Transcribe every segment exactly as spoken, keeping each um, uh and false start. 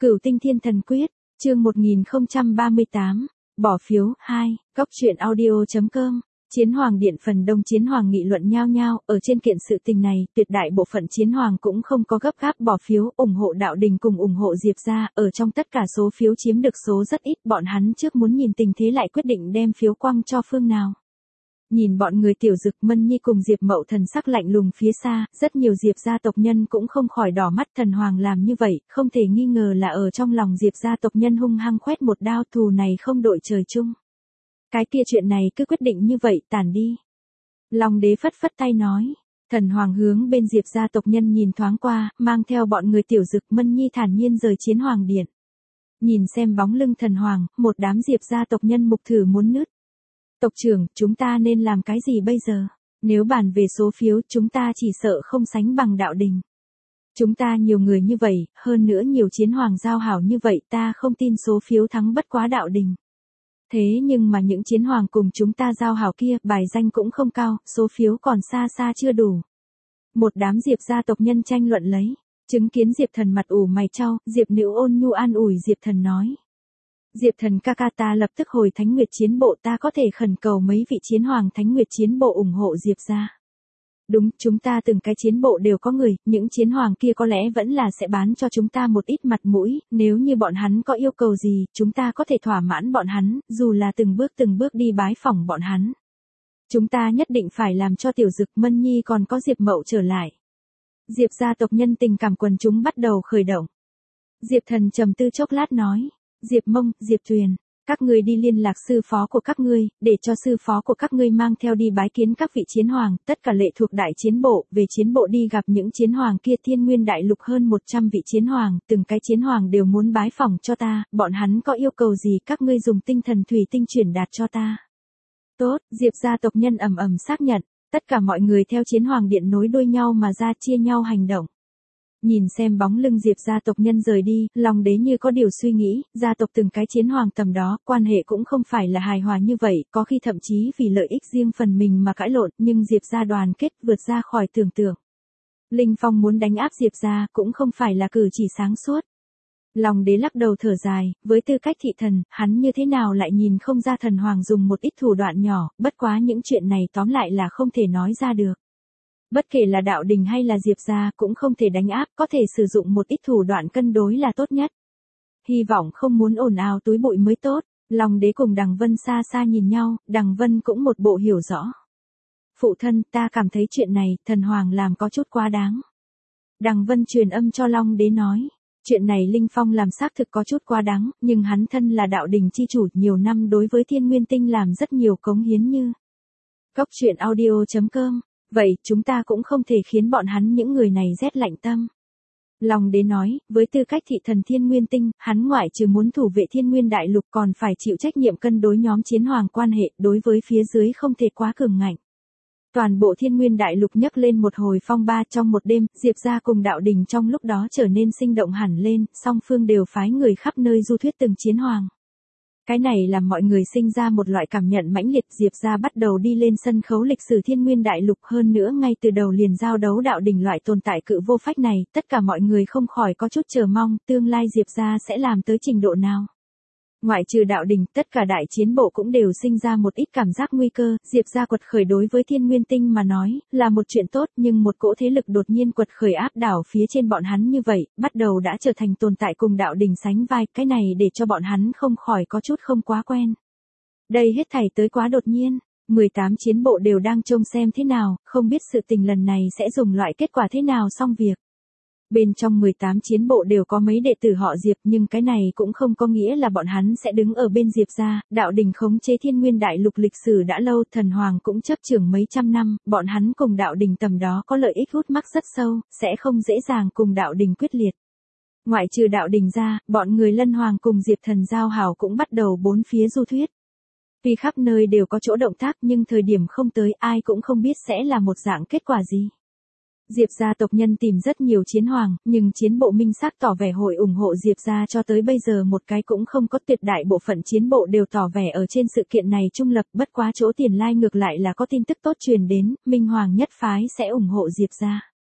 Cửu Tinh Thiên Thần Quyết, chương một nghìn không trăm ba mươi tám, bỏ phiếu, hai, góc truyện audio chấm com. Chiến Hoàng Điện phần đông chiến hoàng nghị luận nhao nhao, ở trên kiện sự tình này, tuyệt đại bộ phận chiến hoàng cũng không có gấp gáp bỏ phiếu, ủng hộ đạo đình cùng ủng hộ Diệp gia, ở trong tất cả số phiếu chiếm được số rất ít, bọn hắn trước muốn nhìn tình thế lại quyết định đem phiếu quăng cho phương nào. Nhìn bọn người Tiểu Dực, Mân Nhi cùng Diệp Mậu thần sắc lạnh lùng phía xa, rất nhiều Diệp gia tộc nhân cũng không khỏi đỏ mắt. Thần Hoàng làm như vậy, không thể nghi ngờ là ở trong lòng Diệp gia tộc nhân hung hăng khoét một đao, thù này không đội trời chung. Cái kia chuyện này cứ quyết định như vậy, tản đi. Long đế phất phất tay nói. Thần Hoàng hướng bên Diệp gia tộc nhân nhìn thoáng qua, mang theo bọn người Tiểu Dực, Mân Nhi thản nhiên rời Chiến Hoàng Điện. Nhìn xem bóng lưng Thần Hoàng, một đám Diệp gia tộc nhân mục thử muốn nứt. Tộc trưởng, chúng ta nên làm cái gì bây giờ? Nếu bàn về số phiếu, chúng ta chỉ sợ không sánh bằng đạo đình. Chúng ta nhiều người như vậy, hơn nữa nhiều chiến hoàng giao hảo như vậy, ta không tin số phiếu thắng bất quá đạo đình. Thế nhưng mà những chiến hoàng cùng chúng ta giao hảo kia, bài danh cũng không cao, số phiếu còn xa xa chưa đủ. Một đám Diệp gia tộc nhân tranh luận lấy, chứng kiến Diệp Thần mặt ủ mày chau, Diệp Nữ ôn nhu an ủi Diệp Thần nói. Diệp Thần ca ca, ta lập tức hồi Thánh Nguyệt Chiến Bộ, ta có thể khẩn cầu mấy vị chiến hoàng Thánh Nguyệt Chiến Bộ ủng hộ Diệp gia. Đúng, chúng ta từng cái chiến bộ đều có người, những chiến hoàng kia có lẽ vẫn là sẽ bán cho chúng ta một ít mặt mũi, nếu như bọn hắn có yêu cầu gì, chúng ta có thể thỏa mãn bọn hắn, dù là từng bước từng bước đi bái phỏng bọn hắn. Chúng ta nhất định phải làm cho Tiểu Dực, Mân Nhi còn có Diệp Mậu trở lại. Diệp gia tộc nhân tình cảm quần chúng bắt đầu khởi động. Diệp Thần trầm tư chốc lát nói. Diệp Mông, Diệp Tuyền, các ngươi đi liên lạc sư phó của các ngươi, để cho sư phó của các ngươi mang theo đi bái kiến các vị chiến hoàng, tất cả lệ thuộc đại chiến bộ, về chiến bộ đi gặp những chiến hoàng kia. Thiên Nguyên đại lục hơn một trăm vị chiến hoàng, từng cái chiến hoàng đều muốn bái phỏng cho ta, bọn hắn có yêu cầu gì các ngươi dùng tinh thần thủy tinh truyền đạt cho ta. Tốt, Diệp gia tộc nhân ầm ầm xác nhận, tất cả mọi người theo chiến hoàng điện nối đuôi nhau mà ra, chia nhau hành động. Nhìn xem bóng lưng Diệp gia tộc nhân rời đi, Long đế như có điều suy nghĩ, gia tộc từng cái chiến hoàng tầm đó, quan hệ cũng không phải là hài hòa như vậy, có khi thậm chí vì lợi ích riêng phần mình mà cãi lộn, nhưng Diệp gia đoàn kết vượt ra khỏi tưởng tượng. Linh Phong muốn đánh áp Diệp gia cũng không phải là cử chỉ sáng suốt. Long đế lắc đầu thở dài, với tư cách thị thần, hắn như thế nào lại nhìn không ra Thần Hoàng dùng một ít thủ đoạn nhỏ, bất quá những chuyện này tóm lại là không thể nói ra được. Bất kể là đạo đình hay là Diệp gia cũng không thể đánh áp, có thể sử dụng một ít thủ đoạn cân đối là tốt nhất. Hy vọng không muốn ồn ào túi bụi mới tốt. Long đế cùng Đằng Vân xa xa nhìn nhau, Đằng Vân cũng một bộ hiểu rõ. Phụ thân, ta cảm thấy chuyện này, Thần Hoàng làm có chút quá đáng. Đằng Vân truyền âm cho Long đế nói. Chuyện này Linh Phong làm xác thực có chút quá đáng, nhưng hắn thân là đạo đình chi chủ, nhiều năm đối với Thiên Nguyên Tinh làm rất nhiều cống hiến như. Góc truyện audio chấm com. Vậy, chúng ta cũng không thể khiến bọn hắn những người này rét lạnh tâm. Long đế nói, với tư cách thị thần Thiên Nguyên Tinh, hắn ngoại trừ muốn thủ vệ Thiên Nguyên Đại Lục còn phải chịu trách nhiệm cân đối nhóm chiến hoàng quan hệ, đối với phía dưới không thể quá cường ngạnh. Toàn bộ Thiên Nguyên Đại Lục nhấc lên một hồi phong ba. Trong một đêm, Diệp gia cùng đạo đình trong lúc đó trở nên sinh động hẳn lên, song phương đều phái người khắp nơi du thuyết từng chiến hoàng. Cái này làm mọi người sinh ra một loại cảm nhận mãnh liệt. Diệp gia bắt đầu đi lên sân khấu lịch sử Thiên Nguyên Đại Lục, hơn nữa ngay từ đầu liền giao đấu đạo đình loại tồn tại cự vô phách này, tất cả mọi người không khỏi có chút chờ mong, tương lai Diệp gia sẽ làm tới trình độ nào. Ngoại trừ đạo đình, tất cả đại chiến bộ cũng đều sinh ra một ít cảm giác nguy cơ. Diệp gia quật khởi đối với Thiên Nguyên Tinh mà nói, là một chuyện tốt, nhưng một cỗ thế lực đột nhiên quật khởi áp đảo phía trên bọn hắn như vậy, bắt đầu đã trở thành tồn tại cùng đạo đình sánh vai, cái này để cho bọn hắn không khỏi có chút không quá quen. Đây hết thảy tới quá đột nhiên, mười tám chiến bộ đều đang trông xem thế nào, không biết sự tình lần này sẽ dùng loại kết quả thế nào xong việc. Bên trong mười tám chiến bộ đều có mấy đệ tử họ Diệp, nhưng cái này cũng không có nghĩa là bọn hắn sẽ đứng ở bên Diệp gia. Đạo đình khống chế Thiên Nguyên Đại Lục lịch sử đã lâu, Thần Hoàng cũng chấp trưởng mấy trăm năm, bọn hắn cùng đạo đình tầm đó có lợi ích hút mắc rất sâu, sẽ không dễ dàng cùng đạo đình quyết liệt. Ngoại trừ đạo đình ra, bọn người Lân Hoàng cùng Diệp Thần giao hảo cũng bắt đầu bốn phía du thuyết. Vì khắp nơi đều có chỗ động tác, nhưng thời điểm không tới, ai cũng không biết sẽ là một dạng kết quả gì. Diệp gia tộc nhân tìm rất nhiều chiến hoàng, nhưng chiến bộ minh xác tỏ vẻ hội ủng hộ Diệp gia cho tới bây giờ một cái cũng không có. Tuyệt đại bộ phận chiến bộ đều tỏ vẻ ở trên sự kiện này trung lập, bất quá chỗ Tiền Lai ngược lại là có tin tức tốt truyền đến, Minh Hoàng nhất phái sẽ ủng hộ Diệp gia.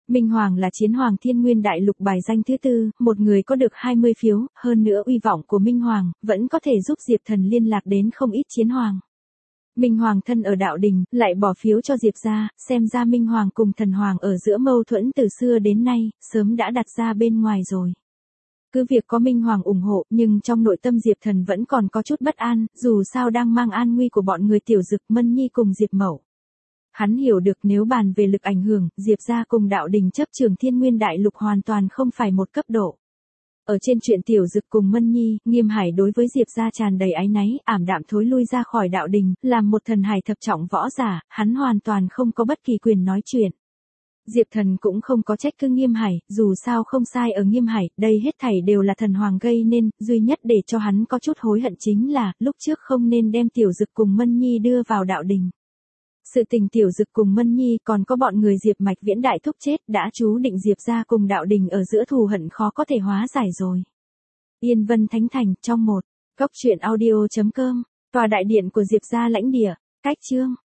Minh Hoàng là chiến hoàng thiên nguyên đại lục bài danh thứ tư, một người có được hai mươi phiếu, hơn nữa uy vọng của Minh Hoàng, vẫn có thể giúp Diệp Thần liên lạc đến không ít chiến hoàng. Minh Hoàng thân ở đạo đình, lại bỏ phiếu cho Diệp gia, xem ra Minh Hoàng cùng thần hoàng ở giữa mâu thuẫn từ xưa đến nay, sớm đã đặt ra bên ngoài rồi. Cứ việc có Minh Hoàng ủng hộ, nhưng trong nội tâm Diệp Thần vẫn còn có chút bất an, dù sao đang mang an nguy của bọn người Tiểu Dực, Mân Nhi cùng Diệp Mậu. Hắn hiểu được nếu bàn về lực ảnh hưởng, Diệp gia cùng đạo đình chấp trường thiên nguyên đại lục hoàn toàn không phải một cấp độ. Ở trên chuyện Tiểu Dực cùng Mân Nhi, Nghiêm Hải đối với Diệp gia tràn đầy áy náy, ảm đạm thối lui ra khỏi đạo đình, làm một thần hải thập trọng võ giả, hắn hoàn toàn không có bất kỳ quyền nói chuyện. Diệp Thần cũng không có trách cứ Nghiêm Hải, dù sao không sai ở Nghiêm Hải, đây hết thảy đều là thần hoàng gây nên, duy nhất để cho hắn có chút hối hận chính là, lúc trước không nên đem Tiểu Dực cùng Mân Nhi đưa vào đạo đình. Sự tình Tiểu Dực cùng Mân Nhi còn có bọn người Diệp Mạch Viễn đại thúc chết đã chú định Diệp gia cùng đạo đình ở giữa thù hận khó có thể hóa giải rồi. Yên Vân Thánh Thành, trong một, góc truyện audio chấm com, tòa đại điện của Diệp gia lãnh địa, cách chương